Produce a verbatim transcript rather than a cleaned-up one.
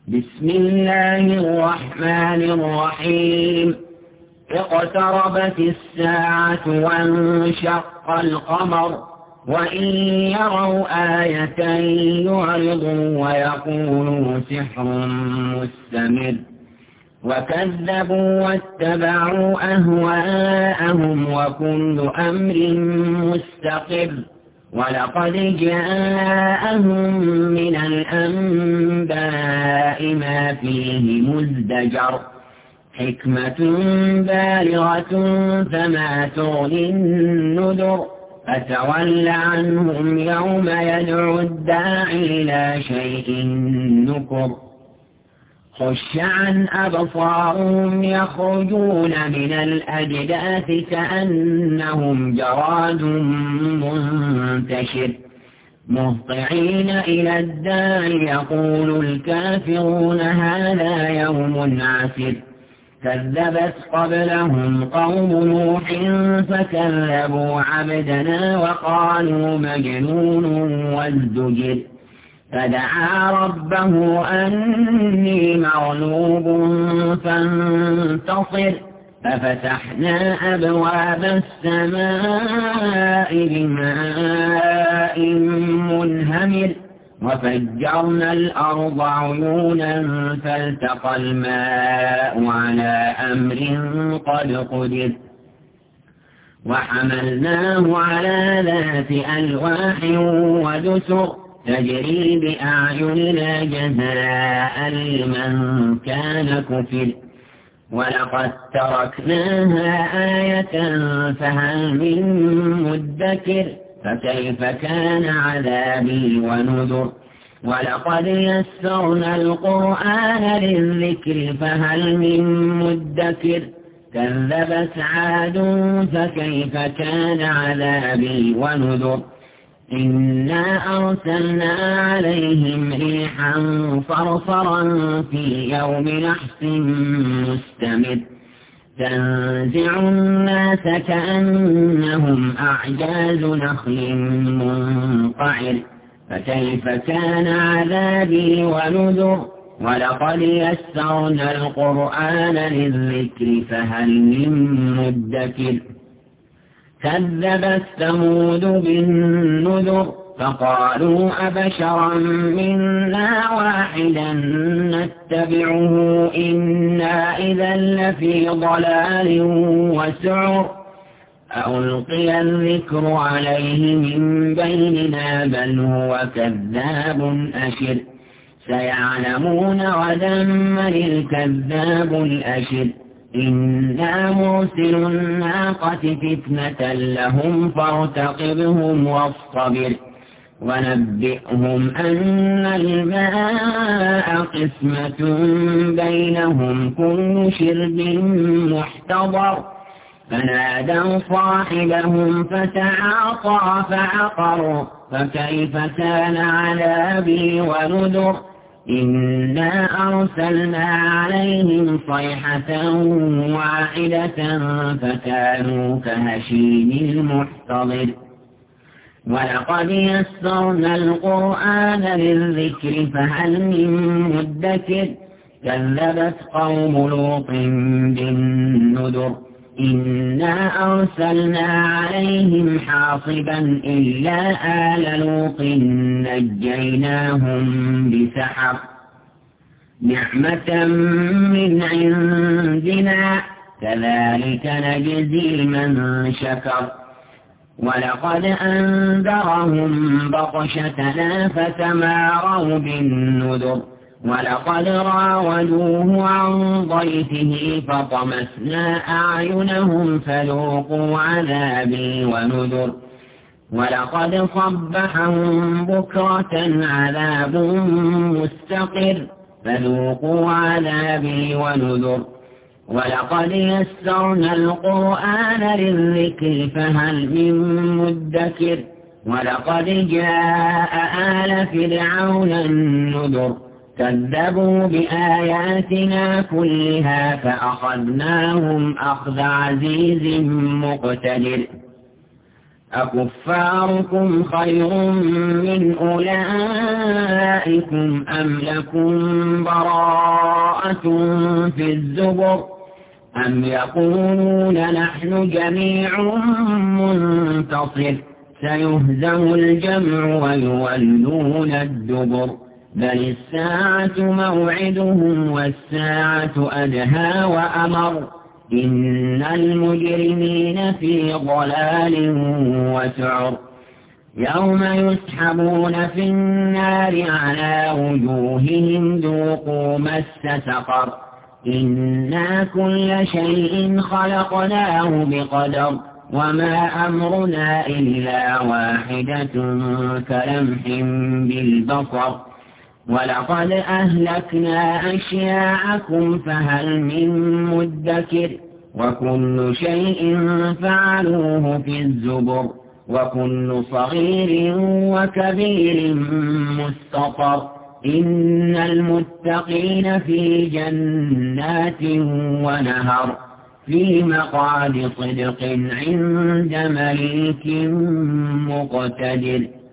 بسم الله الرحمن الرحيم. اقتربت الساعة وانشق القمر وإن يروا آية يعرضوا ويقولوا سحر مستمر وكذبوا واتبعوا أهواءهم وكل أمر مستقر ولقد جاءهم من الأنباء ما فيه مزدجر حكمة بالغة فما تغني النذر فتول عنهم يوم يدعو الداعي إلى شيء نكر خش عن أبصارهم يخرجون من الأجداث كأنهم جراد منتشر مهطعين إلى الداع يقول الكافرون هذا يوم عسر كذبت قبلهم قوم نوح فكذبوا عبدنا وقالوا مجنون وازدجر فدعا ربه أني مغلوب فانتصر ففتحنا أبواب السماء بماء منهمر وفجرنا الأرض عيونا فالتقى الماء على أمر قد قدر وحملناه على ذات ألواح ودسر تجري بأعيننا جزاء لمن كان كفر ولقد تركناها آية فهل من مدكر فكيف كان عذابي ونذر ولقد يسرنا القرآن للذكر فهل من مدكر كذبت عاد فكيف كان عذابي ونذر إنا أرسلنا عليهم ريحا صرصرا في يوم نحس مستمر تنزع الناس كأنهم أعجاز نخل منقعر فكيف كان عذابي ونذر ولقد يسرنا القرآن للذكر فهل من مدكر كذبت ثمود بالنذر فقالوا أبشرا منا واحدا نتبعه إنا إذا لفي ضلال وسعر ألقي الذكر عليه من بيننا بل هو كذاب أشر سيعلمون غدا من الكذاب الأشر إنا مرسل الناقة فتنة لهم فارتقبهم واصطبر ونبئهم أن الماء قسمة بينهم كل شرب محتضر فنادوا صاحبهم فتعاطى فعقر فكيف كان عذابي ونذر إنا أرسلنا عليهم صيحة واحدة فكانوا كهشيم المحتضر ولقد يسرنا القرآن للذكر فهل من مدكر كذبت قوم لوط بالنذر إنا أرسلنا عليهم حاصبا إلا آل لوط نجيناهم بسحر نعمة من عندنا كذلك نجزي من شكر ولقد أنذرهم بطشتنا فتماروا بالنذر ولقد راودوه عن ضيفه فطمسنا أعينهم فذوقوا عذابي ونذر ولقد صبحهم بكرة عذاب مستقر فذوقوا عذابي ونذر ولقد يسرنا القرآن للذكر فهل من مدكر ولقد جاء آل فرعون النذر كذبوا بآياتنا كلها فأخذناهم أخذ عزيز مقتدر أكفاركم خير من أولئكم أم لكم براءة في الزبر أم يقولون نحن جميع منتصر سيهزم الجمع ويولون الدبر بل الساعة موعدهم والساعة أدهى وأمر إن المجرمين في ضلال وسعر يوم يسحبون في النار على وجوههم ذوقوا مس سقر إنا كل شيء خلقناه بقدر وما أمرنا إلا واحدة كلمح بالبصر ولقد أهلكنا أشياعكم فهل من مدكر وكل شيء فعلوه في الزبر وكل صغير وكبير مستطر إن المتقين في جنات ونهر في مقعد صدق عند مليك مقتدر.